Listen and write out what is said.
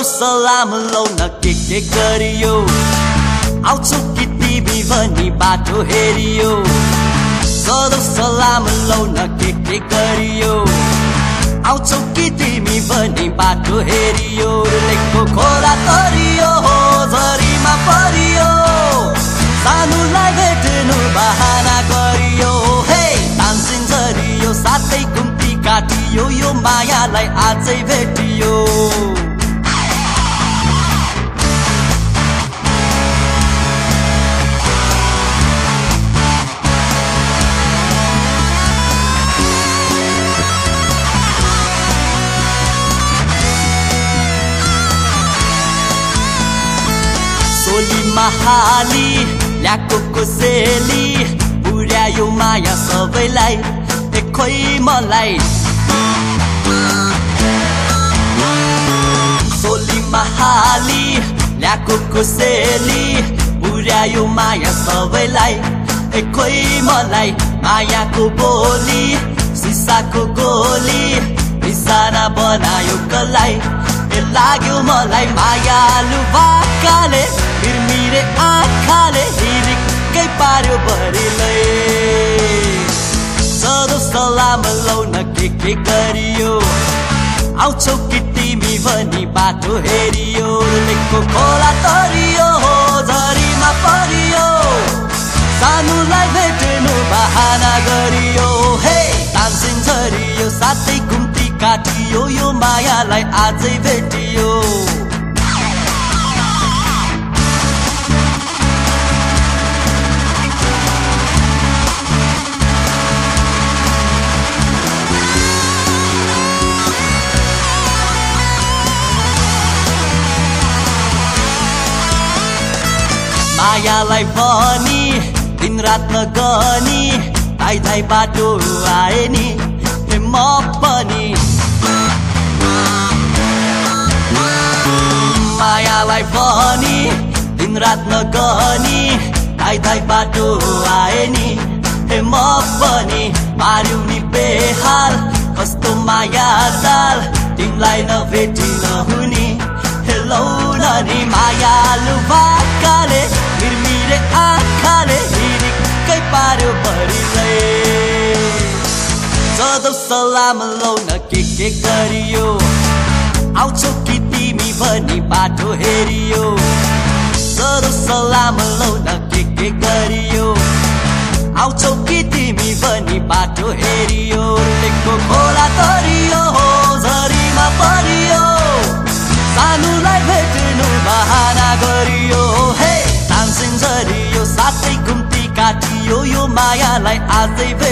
सलाम लाउन के गरियो आउँछु कि तिमी भनी बाटो हेरियो सधौं सलाम लाउन के गरियो आउँछु कि तिमी भनी बाटो हेरियो लेखको खोला तरियो हो झरीमा परियो सानुलाई भेट्नु बहाना गरियो हे तानसिन झरियो साथै घुम्ती काटियो यो मायालाई आजै भेटियो सोली महाली ल्याको कोसेली पुर्यायो माया सबैलाई खोइ मलाई सोली महाली ल्याको कोसेली पुर्यायो माया सबैलाई खोइ मलाई मायाको बोली सिसाको गोली निशाना बनायो कलाई लाग्यो मलाई मायालु बाकाले मिरमिरे आँखाले हिरिक्कै पार्यो भरिलै सधौं सलाम लाउन के गरियो आउँछौ कि तिमी भनी बाटो हेरियो लेखको खोला तरियो हो झरीमा परियो सानुलाई भेट्नु बहाना गरियो हे तानसिन झरियो साथै घुम्ती काटियो यो मायालाई आजै भेटियो मायालाई भनी दिन रात नगनी धाइ धाइ बाटो आए नि म पनि मायालाई भनी दिन रात नगनी धाइ धाइ बाटो आए नि म पनि मार्यौ नि बेहाल कस्तो माया जाल तिमीलाई नभेटी नहुनी लौन नि मायालु बाकाले मिरमिरे आँखाले हिरिक्कै पार्यो भरिलै सधौं सलाम लाउन के गरियो आउँछौ कि तिमी भनी बाटो हेरियो सधौं सलाम लाउन के गरियो आउँछौ कि तिमी भनी बाटो हेरियो लेखको खोला तरियो हो झरीमा परियो सानुलाई भेट्नु बहाना गरियो हे तानसिन झरियो साथै घुम्ती काटियो यो मायालाई आजै